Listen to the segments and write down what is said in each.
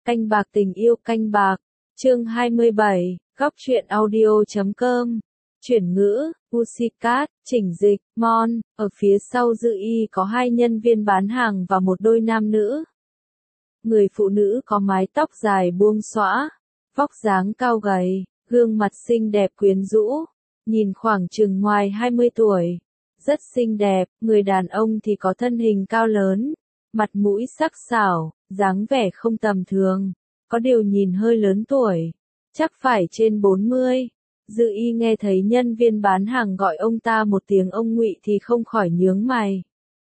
Canh bạc tình yêu canh bạc, chương 27, góc truyện audio.com, chuyển ngữ, Pussycat, chỉnh dịch, Mon, ở phía sau Dư Y có hai nhân viên bán hàng và một đôi nam nữ. Người phụ nữ có mái tóc dài buông xõa, vóc dáng cao gầy, gương mặt xinh đẹp quyến rũ, nhìn khoảng chừng ngoài 20 tuổi, rất xinh đẹp, người đàn ông thì có thân hình cao lớn, mặt mũi sắc sảo, dáng vẻ không tầm thường, có điều nhìn hơi lớn tuổi, chắc phải trên 40. Dư Y nghe thấy nhân viên bán hàng gọi ông ta một tiếng ông Ngụy thì không khỏi nhướng mày.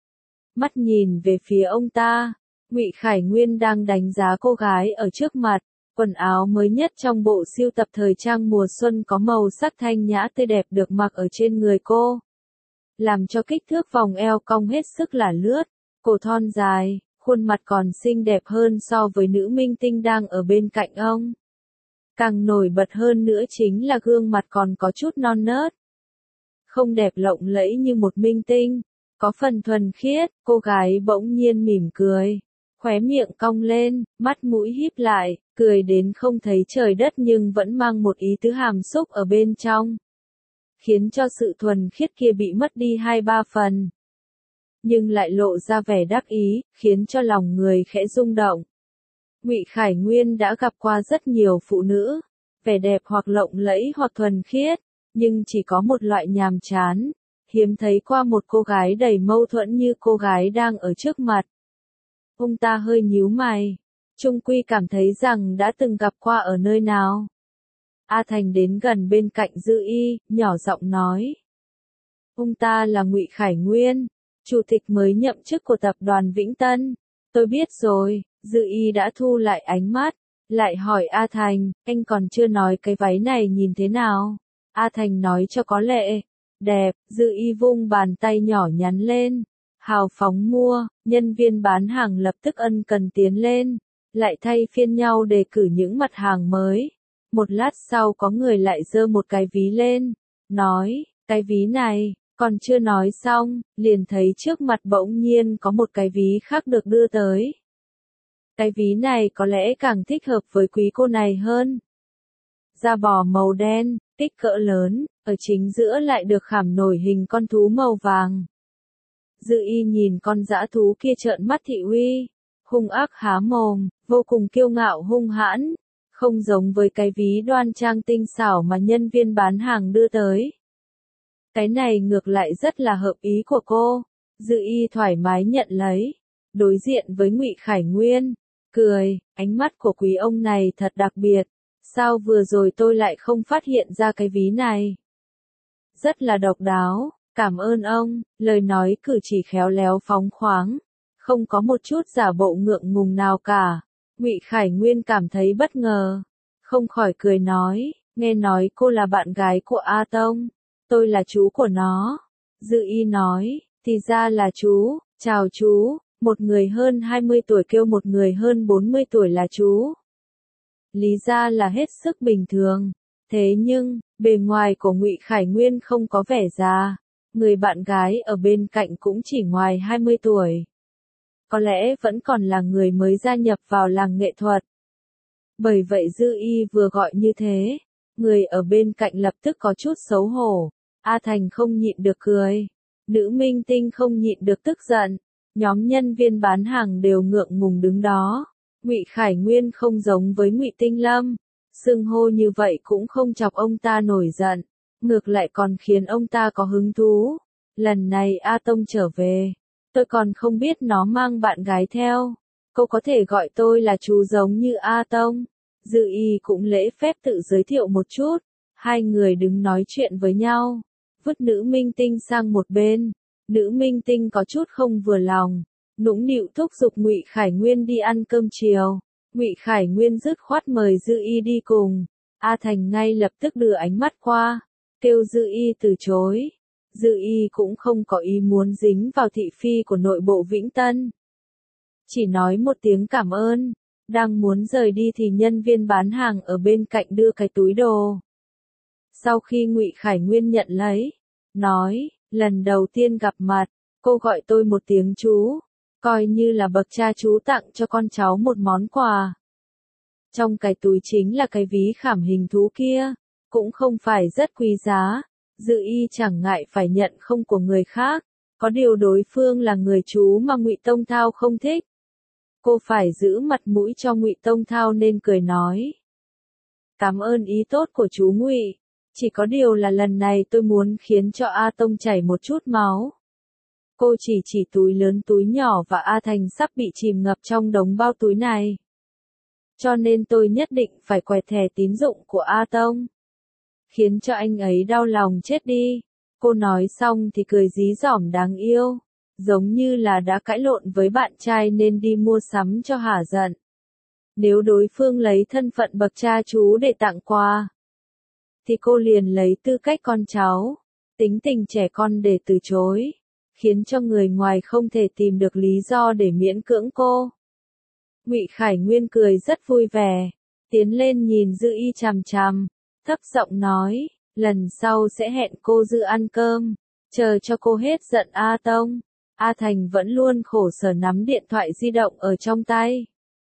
Mắt nhìn về phía ông ta, Ngụy Khải Nguyên đang đánh giá cô gái ở trước mặt, quần áo mới nhất trong bộ sưu tập thời trang mùa xuân có màu sắc thanh nhã tươi đẹp được mặc ở trên người cô, làm cho kích thước vòng eo cong hết sức là lướt, cổ thon dài, khuôn mặt còn xinh đẹp hơn so với nữ minh tinh đang ở bên cạnh ông. Càng nổi bật hơn nữa chính là gương mặt còn có chút non nớt. Không đẹp lộng lẫy như một minh tinh, có phần thuần khiết, cô gái bỗng nhiên mỉm cười, khóe miệng cong lên, mắt mũi híp lại, cười đến không thấy trời đất nhưng vẫn mang một ý tứ hàm xúc ở bên trong, khiến cho sự thuần khiết kia bị mất đi 2-3 phần. Nhưng lại lộ ra vẻ đắc ý, khiến cho lòng người khẽ rung động. Ngụy Khải Nguyên đã gặp qua rất nhiều phụ nữ, vẻ đẹp hoặc lộng lẫy hoặc thuần khiết, nhưng chỉ có một loại nhàm chán, hiếm thấy qua một cô gái đầy mâu thuẫn như cô gái đang ở trước mặt. Ông ta hơi nhíu mày, chung quy cảm thấy rằng đã từng gặp qua ở nơi nào. A Thành đến gần bên cạnh Dư Y, nhỏ giọng nói. Ông ta là Ngụy Khải Nguyên, chủ tịch mới nhậm chức của tập đoàn Vĩnh Tân. Tôi biết rồi. Dư Y đã thu lại ánh mắt, lại hỏi A Thành, anh còn chưa nói cái váy này nhìn thế nào? A Thành nói cho có lệ, đẹp. Dư Y vung bàn tay nhỏ nhắn lên, hào phóng mua. Nhân viên bán hàng lập tức ân cần tiến lên, lại thay phiên nhau đề cử những mặt hàng mới. Một lát sau có người lại giơ một cái ví lên, nói, cái ví này, còn chưa nói xong, liền thấy trước mặt bỗng nhiên có một cái ví khác được đưa tới. Cái ví này có lẽ càng thích hợp với quý cô này hơn. Da bò màu đen, kích cỡ lớn, ở chính giữa lại được khảm nổi hình con thú màu vàng. Dư Y nhìn con dã thú kia trợn mắt thị uy, hung ác há mồm, vô cùng kiêu ngạo hung hãn, không giống với cái ví đoan trang tinh xảo mà nhân viên bán hàng đưa tới. Cái này ngược lại rất là hợp ý của cô. Dư Y thoải mái nhận lấy, đối diện với Ngụy Khải Nguyên, cười, ánh mắt của quý ông này thật đặc biệt, sao vừa rồi tôi lại không phát hiện ra cái ví này? Rất là độc đáo, cảm ơn ông, lời nói cử chỉ khéo léo phóng khoáng, không có một chút giả bộ ngượng ngùng nào cả. Ngụy Khải Nguyên cảm thấy bất ngờ, không khỏi cười nói, nghe nói cô là bạn gái của A Tông, tôi là chú của nó. Dư Y nói, thì ra là chú, chào chú. Một người hơn 20 tuổi kêu một người hơn 40 tuổi là chú. Lý ra là hết sức bình thường. Thế nhưng, bề ngoài của Ngụy Khải Nguyên không có vẻ già. Người bạn gái ở bên cạnh cũng chỉ ngoài 20 tuổi. Có lẽ vẫn còn là người mới gia nhập vào làng nghệ thuật. Bởi vậy Dư Y vừa gọi như thế, người ở bên cạnh lập tức có chút xấu hổ. A Thành không nhịn được cười. Nữ minh tinh không nhịn được tức giận. Nhóm nhân viên bán hàng đều ngượng ngùng đứng đó. Ngụy Khải Nguyên không giống với Ngụy Tinh Lâm, xưng hô như vậy cũng không chọc ông ta nổi giận, ngược lại còn khiến ông ta có hứng thú. Lần này A Tông trở về, tôi còn không biết nó mang bạn gái theo. Cô có thể gọi tôi là chú giống như A Tông. Dư Y cũng lễ phép tự giới thiệu một chút. Hai người đứng nói chuyện với nhau, vứt nữ minh tinh sang một bên. Nữ minh tinh có chút không vừa lòng, nũng nịu thúc giục Ngụy Khải Nguyên đi ăn cơm chiều. Ngụy Khải Nguyên dứt khoát mời Dư Y đi cùng. A Thành ngay lập tức đưa ánh mắt qua, kêu Dư Y từ chối. Dư Y cũng không có ý muốn dính vào thị phi của nội bộ Vĩnh Tân. Chỉ nói một tiếng cảm ơn, đang muốn rời đi thì nhân viên bán hàng ở bên cạnh đưa cái túi đồ. Sau khi Ngụy Khải Nguyên nhận lấy, nói, lần đầu tiên gặp mặt, cô gọi tôi một tiếng chú, coi như là bậc cha chú tặng cho con cháu một món quà. Trong cái túi chính là cái ví khảm hình thú kia, cũng không phải rất quý giá, Dư Y chẳng ngại phải nhận không của người khác, có điều đối phương là người chú mà Ngụy Tông Thao không thích. Cô phải giữ mặt mũi cho Ngụy Tông Thao nên cười nói: "Cảm ơn ý tốt của chú Ngụy, chỉ có điều là lần này tôi muốn khiến cho A Tông chảy một chút máu." Cô chỉ túi lớn túi nhỏ và A Thành sắp bị chìm ngập trong đống bao túi này. "Cho nên tôi nhất định phải quẹt thẻ tín dụng của A Tông, khiến cho anh ấy đau lòng chết đi." Cô nói xong thì cười dí dỏm đáng yêu, giống như là đã cãi lộn với bạn trai nên đi mua sắm cho hả giận. Nếu đối phương lấy thân phận bậc cha chú để tặng quà, thì cô liền lấy tư cách con cháu, tính tình trẻ con để từ chối, khiến cho người ngoài không thể tìm được lý do để miễn cưỡng cô. Ngụy Khải Nguyên cười rất vui vẻ, tiến lên nhìn Dư Y chằm chằm, thấp giọng nói: "Lần sau sẽ hẹn cô Dư ăn cơm, chờ cho cô hết giận A Tông." A Thành vẫn luôn khổ sở nắm điện thoại di động ở trong tay.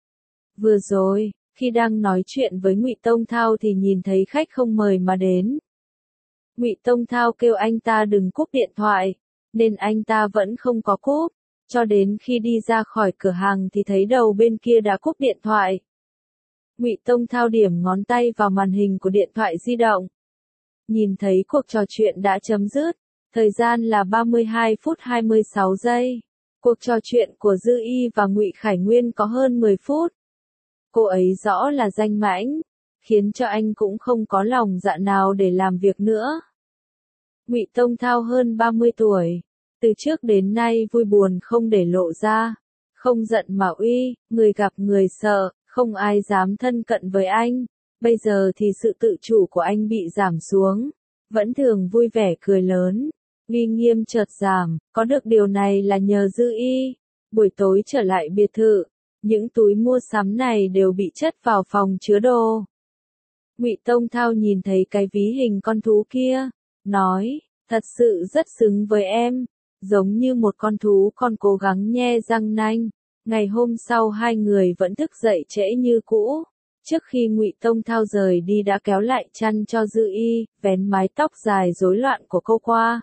Vừa rồi, khi đang nói chuyện với Ngụy Tông Thao thì nhìn thấy khách không mời mà đến. Ngụy Tông Thao kêu anh ta đừng cúp điện thoại, nên anh ta vẫn không có cúp, cho đến khi đi ra khỏi cửa hàng thì thấy đầu bên kia đã cúp điện thoại. Ngụy Tông Thao điểm ngón tay vào màn hình của điện thoại di động. Nhìn thấy cuộc trò chuyện đã chấm dứt, thời gian là 32 phút 26 giây. Cuộc trò chuyện của Dư Y và Ngụy Khải Nguyên có hơn 10 phút. Cô ấy rõ là danh mãnh, khiến cho anh cũng không có lòng dạ nào để làm việc nữa. Ngụy Tông Thao hơn 30 tuổi, từ trước đến nay vui buồn không để lộ ra, không giận mà uy, người gặp người sợ, không ai dám thân cận với anh. Bây giờ thì sự tự chủ của anh bị giảm xuống, vẫn thường vui vẻ cười lớn, uy nghiêm chợt giảm, có được điều này là nhờ Dư Y. Buổi tối trở lại biệt thự, những túi mua sắm này đều bị chất vào phòng chứa đồ. Ngụy Tông Thao nhìn thấy cái ví hình con thú kia, nói: "Thật sự rất xứng với em, giống như một con thú con cố gắng nhe răng nanh." Ngày hôm sau hai người vẫn thức dậy trễ như cũ. Trước khi Ngụy Tông Thao rời đi đã kéo lại chăn cho Dư Y, vén mái tóc dài rối loạn của cô qua.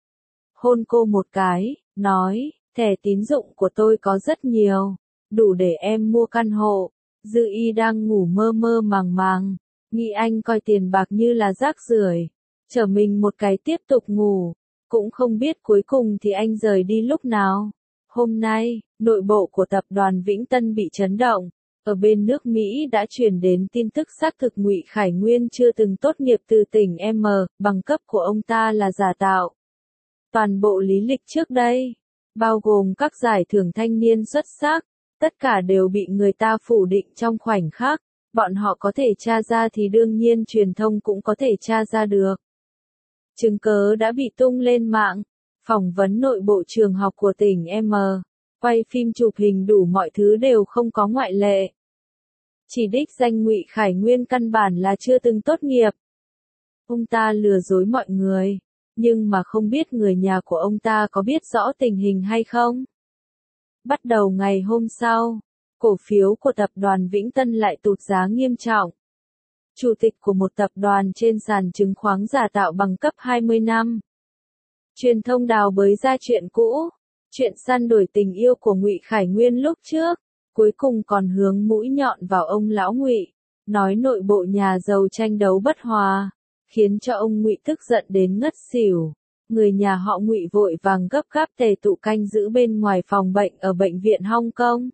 Hôn cô một cái, nói: "Thẻ tín dụng của tôi có rất nhiều, đủ để em mua căn hộ." Dư Y đang ngủ mơ mơ màng màng, nghĩ anh coi tiền bạc như là rác rưởi, trở mình một cái tiếp tục ngủ, cũng không biết cuối cùng thì anh rời đi lúc nào. Hôm nay, nội bộ của tập đoàn Vĩnh Tân bị chấn động. Ở bên nước Mỹ đã truyền đến tin tức xác thực Ngụy Khải Nguyên chưa từng tốt nghiệp từ tỉnh M, bằng cấp của ông ta là giả tạo. Toàn bộ lý lịch trước đây, bao gồm các giải thưởng thanh niên xuất sắc, tất cả đều bị người ta phủ định trong khoảnh khắc. Bọn họ có thể tra ra thì đương nhiên truyền thông cũng có thể tra ra được. Chứng cớ đã bị tung lên mạng, phỏng vấn nội bộ trường học của tỉnh M, quay phim chụp hình đủ mọi thứ đều không có ngoại lệ. Chỉ đích danh Ngụy Khải Nguyên căn bản là chưa từng tốt nghiệp. Ông ta lừa dối mọi người, nhưng mà không biết người nhà của ông ta có biết rõ tình hình hay không. Bắt đầu ngày hôm sau, cổ phiếu của tập đoàn Vĩnh Tân lại tụt giá nghiêm trọng. Chủ tịch của một tập đoàn trên sàn chứng khoán giả tạo bằng cấp 20 năm. Truyền thông đào bới ra chuyện cũ, chuyện săn đuổi tình yêu của Ngụy Khải Nguyên lúc trước, cuối cùng còn hướng mũi nhọn vào ông lão Ngụy, nói nội bộ nhà giàu tranh đấu bất hòa, khiến cho ông Ngụy tức giận đến ngất xỉu. Người nhà họ Ngụy vội vàng gấp gáp tề tụ canh giữ bên ngoài phòng bệnh ở bệnh viện Hong Kong.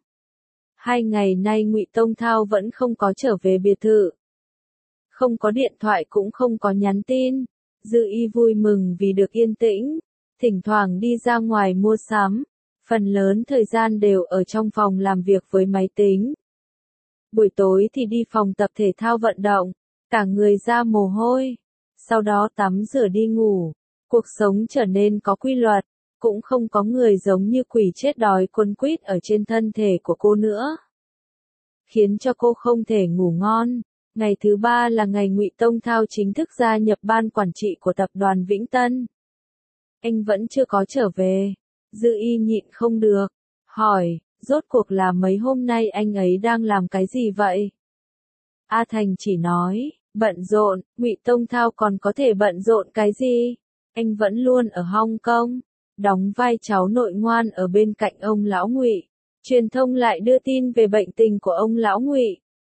2 ngày nay Ngụy Tông Thao vẫn không có trở về biệt thự. Không có điện thoại cũng không có nhắn tin. Dư Y vui mừng vì được yên tĩnh, thỉnh thoảng đi ra ngoài mua sắm, phần lớn thời gian đều ở trong phòng làm việc với máy tính. Buổi tối thì đi phòng tập thể thao vận động, cả người ra mồ hôi, sau đó tắm rửa đi ngủ. Cuộc sống trở nên có quy luật, cũng không có người giống như quỷ chết đói quấn quýt ở trên thân thể của cô nữa, khiến cho cô không thể ngủ ngon. Ngày thứ 3 là ngày Ngụy Tông Thao chính thức gia nhập ban quản trị của tập đoàn Vĩnh Tân. Anh vẫn chưa có trở về. Dư Y nhịn không được, hỏi: "Rốt cuộc là mấy hôm nay anh ấy đang làm cái gì vậy?" A Thành chỉ nói, bận rộn, Ngụy Tông Thao còn có thể bận rộn cái gì? Anh vẫn luôn ở Hong Kong, đóng vai cháu nội ngoan ở bên cạnh ông lão Ngụy. Truyền thông lại đưa tin về bệnh tình của ông lão Ngụy.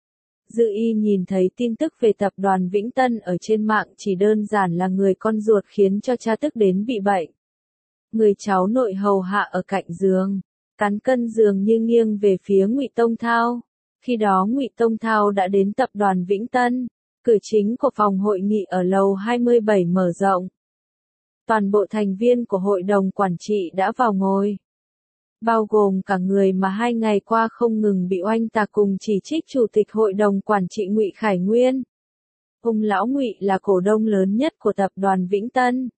Dư Y nhìn thấy tin tức về tập đoàn Vĩnh Tân ở trên mạng chỉ đơn giản là người con ruột khiến cho cha tức đến bị bệnh. Người cháu nội hầu hạ ở cạnh giường, cán cân giường như nghiêng về phía Ngụy Tông Thao. Khi đó Ngụy Tông Thao đã đến tập đoàn Vĩnh Tân, cửa chính của phòng hội nghị ở lầu 27 mở rộng. Toàn bộ thành viên của hội đồng quản trị đã vào ngồi, bao gồm cả người mà 2 ngày qua không ngừng bị oanh tạc cùng chỉ trích chủ tịch hội đồng quản trị Ngụy Khải Nguyên. Ông lão Ngụy là cổ đông lớn nhất của tập đoàn Vĩnh Tân,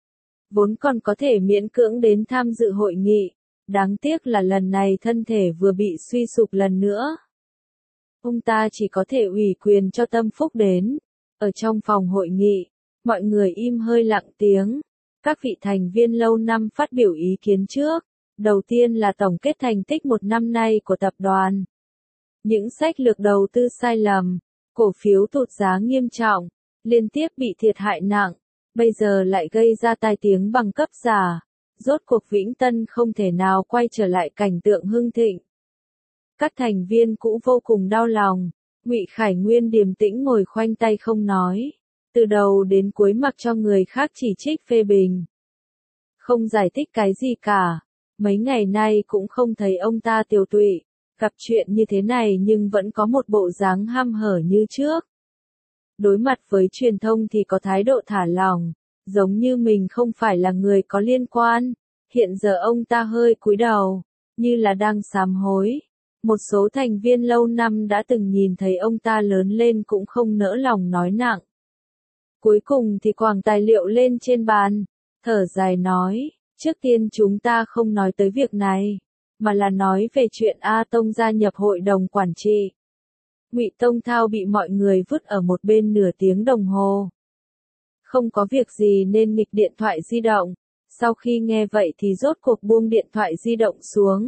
vốn còn có thể miễn cưỡng đến tham dự hội nghị, đáng tiếc là lần này thân thể vừa bị suy sụp lần nữa. Ông ta chỉ có thể ủy quyền cho Tâm Phúc đến. Ở trong phòng hội nghị, mọi người im hơi lặng tiếng. Các vị thành viên lâu năm phát biểu ý kiến trước. Đầu tiên là tổng kết thành tích một năm nay của tập đoàn. Những sách lược đầu tư sai lầm, cổ phiếu tụt giá nghiêm trọng, liên tiếp bị thiệt hại nặng, bây giờ lại gây ra tai tiếng bằng cấp giả. Rốt cuộc Vĩnh Tân không thể nào quay trở lại cảnh tượng hưng thịnh. Các thành viên cũ vô cùng đau lòng. Ngụy Khải Nguyên điềm tĩnh ngồi khoanh tay không nói, từ đầu đến cuối mặc cho người khác chỉ trích phê bình, không giải thích cái gì cả. Mấy ngày nay cũng không thấy ông ta tiều tụy, gặp chuyện như thế này nhưng vẫn có một bộ dáng ham hở như trước. Đối mặt với truyền thông thì có thái độ thả lỏng, giống như mình không phải là người có liên quan. Hiện giờ ông ta hơi cúi đầu, như là đang sám hối. Một số thành viên lâu năm đã từng nhìn thấy ông ta lớn lên cũng không nỡ lòng nói nặng. Cuối cùng thì quàng tài liệu lên trên bàn, thở dài nói, trước tiên chúng ta không nói tới việc này, mà là nói về chuyện A Tông gia nhập hội đồng quản trị. Ngụy Tông Thao bị mọi người vứt ở một bên nửa tiếng đồng hồ. Không có việc gì nên nghịch điện thoại di động, sau khi nghe vậy thì rốt cuộc buông điện thoại di động xuống.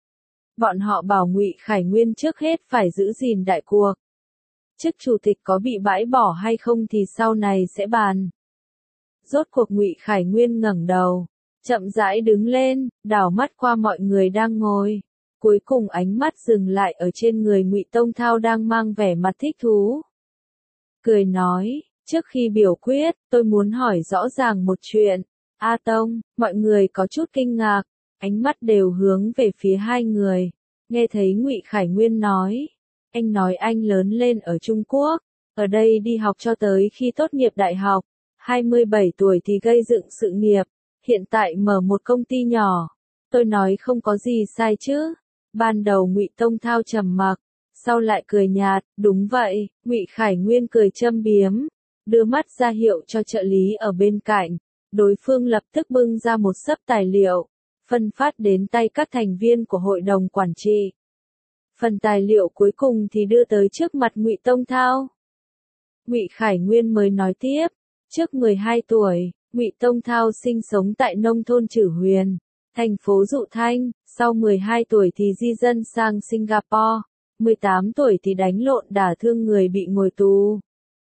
Bọn họ bảo Ngụy Khải Nguyên trước hết phải giữ gìn đại cuộc. Chức chủ tịch có bị bãi bỏ hay không thì sau này sẽ bàn. Rốt cuộc Ngụy Khải Nguyên ngẩng đầu, chậm rãi đứng lên, đảo mắt qua mọi người đang ngồi. Cuối cùng ánh mắt dừng lại ở trên người Ngụy Tông Thao đang mang vẻ mặt thích thú. Cười nói, trước khi biểu quyết, tôi muốn hỏi rõ ràng một chuyện. A Tông, mọi người có chút kinh ngạc, ánh mắt đều hướng về phía hai người. Nghe thấy Ngụy Khải Nguyên nói, anh nói anh lớn lên ở Trung Quốc, ở đây đi học cho tới khi tốt nghiệp đại học, 27 tuổi thì gây dựng sự nghiệp, hiện tại mở một công ty nhỏ. Tôi nói không có gì sai chứ? Ban đầu Ngụy Tông Thao trầm mặc, sau lại cười nhạt, đúng vậy. Ngụy Khải Nguyên cười châm biếm, đưa mắt ra hiệu cho trợ lý ở bên cạnh. Đối phương lập tức bưng ra một xấp tài liệu, phân phát đến tay các thành viên của hội đồng quản trị. Phần tài liệu cuối cùng thì đưa tới trước mặt Ngụy Tông Thao. Ngụy Khải Nguyên mới nói tiếp, trước 12 tuổi, Ngụy Tông Thao sinh sống tại nông thôn Trử Huyền, thành phố Dụ Thanh, sau 12 tuổi thì di dân sang Singapore, 18 tuổi thì đánh lộn đả thương người bị ngồi tù.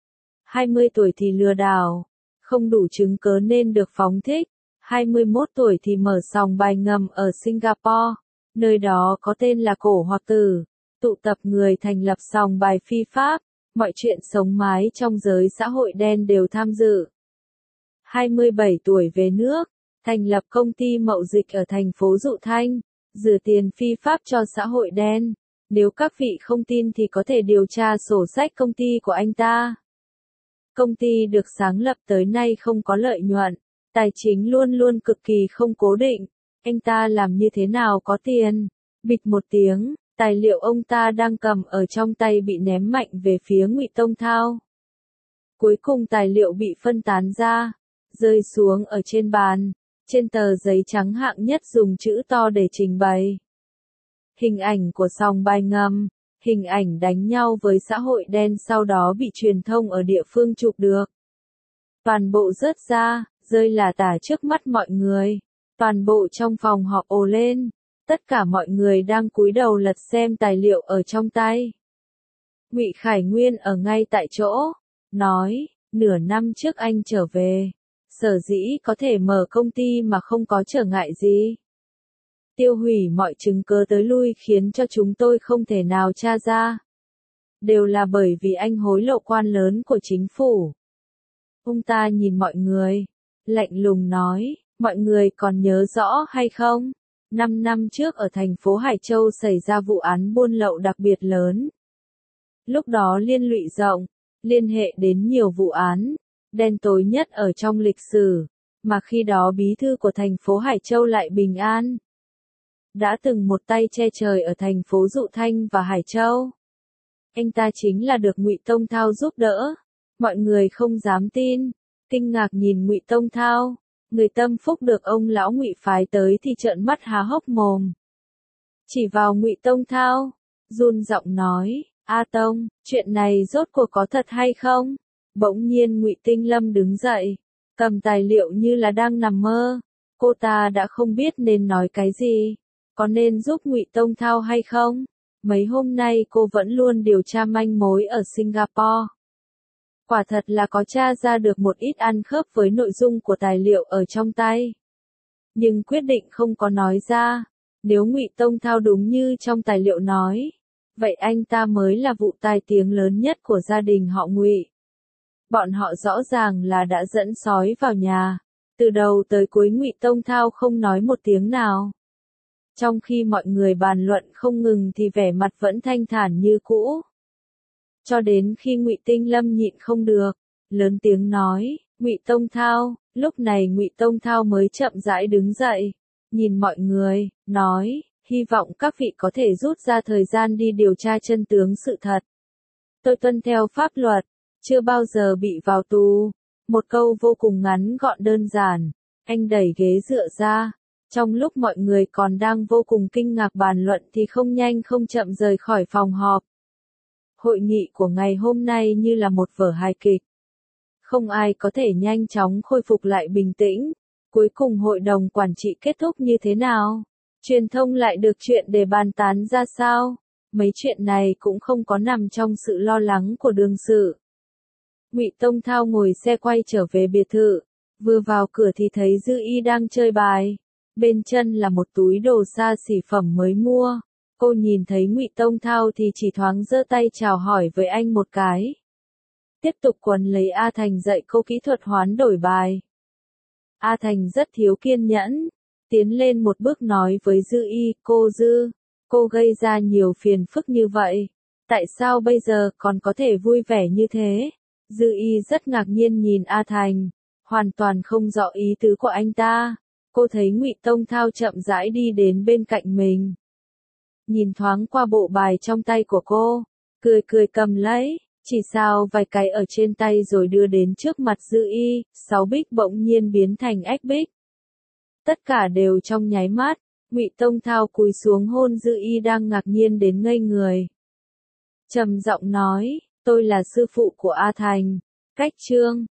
20 tuổi thì lừa đảo, không đủ chứng cớ nên được phóng thích. 21 tuổi thì mở sòng bài ngầm ở Singapore, nơi đó có tên là Cổ Hoặc Tử, tụ tập người thành lập sòng bài phi pháp, mọi chuyện sống mái trong giới xã hội đen đều tham dự. 27 tuổi về nước, thành lập công ty mậu dịch ở thành phố Dụ Thanh, rửa tiền phi pháp cho xã hội đen. Nếu các vị không tin thì có thể điều tra sổ sách công ty của anh ta. Công ty được sáng lập tới nay không có lợi nhuận, tài chính luôn luôn cực kỳ không cố định. Anh ta làm như thế nào có tiền? Bịch một tiếng, tài liệu ông ta đang cầm ở trong tay bị ném mạnh về phía Ngụy Tông Thao. Cuối cùng tài liệu bị phân tán ra, rơi xuống ở trên bàn, trên tờ giấy trắng hạng nhất dùng chữ to để trình bày. Hình ảnh của sòng bài ngầm, hình ảnh đánh nhau với xã hội đen sau đó bị truyền thông ở địa phương chụp được. Toàn bộ rớt ra, rơi lả tả trước mắt mọi người. Toàn bộ trong phòng họp ồ lên. Tất cả mọi người đang cúi đầu lật xem tài liệu ở trong tay. Ngụy Khải Nguyên ở ngay tại chỗ, nói, nửa năm trước anh trở về, sở dĩ có thể mở công ty mà không có trở ngại gì. Tiêu hủy mọi chứng cứ tới lui khiến cho chúng tôi không thể nào tra ra. Đều là bởi vì anh hối lộ quan lớn của chính phủ. Ông ta nhìn mọi người, lạnh lùng nói, mọi người còn nhớ rõ hay không? 5 năm trước ở thành phố Hải Châu xảy ra vụ án buôn lậu đặc biệt lớn. Lúc đó liên lụy rộng, liên hệ đến nhiều vụ án, đen tối nhất ở trong lịch sử, mà khi đó bí thư của thành phố Hải Châu lại bình an. Đã từng một tay che trời ở thành phố Dụ Thanh và Hải Châu. Anh ta chính là được Ngụy Tông Thao giúp đỡ. Mọi người không dám tin, kinh ngạc nhìn Ngụy Tông Thao, người tâm phúc được ông lão Ngụy phái tới thì trợn mắt há hốc mồm. Chỉ vào Ngụy Tông Thao, run giọng nói, A Tông, chuyện này rốt cuộc có thật hay không? Bỗng nhiên Ngụy Tinh Lâm đứng dậy, cầm tài liệu như là đang nằm mơ. Cô ta đã không biết nên nói cái gì, có nên giúp Ngụy Tông Thao hay không? Mấy hôm nay cô vẫn luôn điều tra manh mối ở Singapore. Quả thật là có tra ra được một ít ăn khớp với nội dung của tài liệu ở trong tay. Nhưng quyết định không có nói ra. Nếu Ngụy Tông Thao đúng như trong tài liệu nói, vậy anh ta mới là vụ tai tiếng lớn nhất của gia đình họ Ngụy. Bọn họ rõ ràng là đã dẫn sói vào nhà. Từ đầu tới cuối Ngụy Tông Thao không nói một tiếng nào. Trong khi mọi người bàn luận không ngừng thì vẻ mặt vẫn thanh thản như cũ. Cho đến khi Ngụy Tinh Lâm nhịn không được, lớn tiếng nói, Ngụy Tông Thao. Lúc này Ngụy Tông Thao mới chậm rãi đứng dậy, nhìn mọi người, nói, hy vọng các vị có thể rút ra thời gian đi điều tra chân tướng sự thật. Tôi tuân theo pháp luật, chưa bao giờ bị vào tù. Một câu vô cùng ngắn gọn đơn giản. Anh đẩy ghế dựa ra. Trong lúc mọi người còn đang vô cùng kinh ngạc bàn luận thì không nhanh không chậm rời khỏi phòng họp. Hội nghị của ngày hôm nay như là một vở hài kịch. Không ai có thể nhanh chóng khôi phục lại bình tĩnh. Cuối cùng hội đồng quản trị kết thúc như thế nào? Truyền thông lại được chuyện để bàn tán ra sao? Mấy chuyện này cũng không có nằm trong sự lo lắng của đương sự. Ngụy Tông Thao ngồi xe quay trở về biệt thự. Vừa vào cửa thì thấy Dư Y đang chơi bài. Bên chân là một túi đồ xa xỉ phẩm mới mua. Cô nhìn thấy Ngụy Tông Thao thì chỉ thoáng giơ tay chào hỏi với anh một cái. Tiếp tục quấn lấy A Thành dạy cô kỹ thuật hoán đổi bài. A Thành rất thiếu kiên nhẫn, tiến lên một bước nói với Dư Y, cô Dư, cô gây ra nhiều phiền phức như vậy. Tại sao bây giờ còn có thể vui vẻ như thế? Dư Y rất ngạc nhiên nhìn A Thành, hoàn toàn không rõ ý tứ của anh ta. Cô thấy Ngụy Tông Thao chậm rãi đi đến bên cạnh mình. Nhìn thoáng qua bộ bài trong tay của cô, cười cười cầm lấy, chỉ sao vài cái ở trên tay rồi đưa đến trước mặt Dư Y, 6 bích bỗng nhiên biến thành ếch bích. Tất cả đều trong nháy mắt, Ngụy Tông Thao cúi xuống hôn Dư Y đang ngạc nhiên đến ngây người. Trầm giọng nói, tôi là sư phụ của A Thành. Cách chương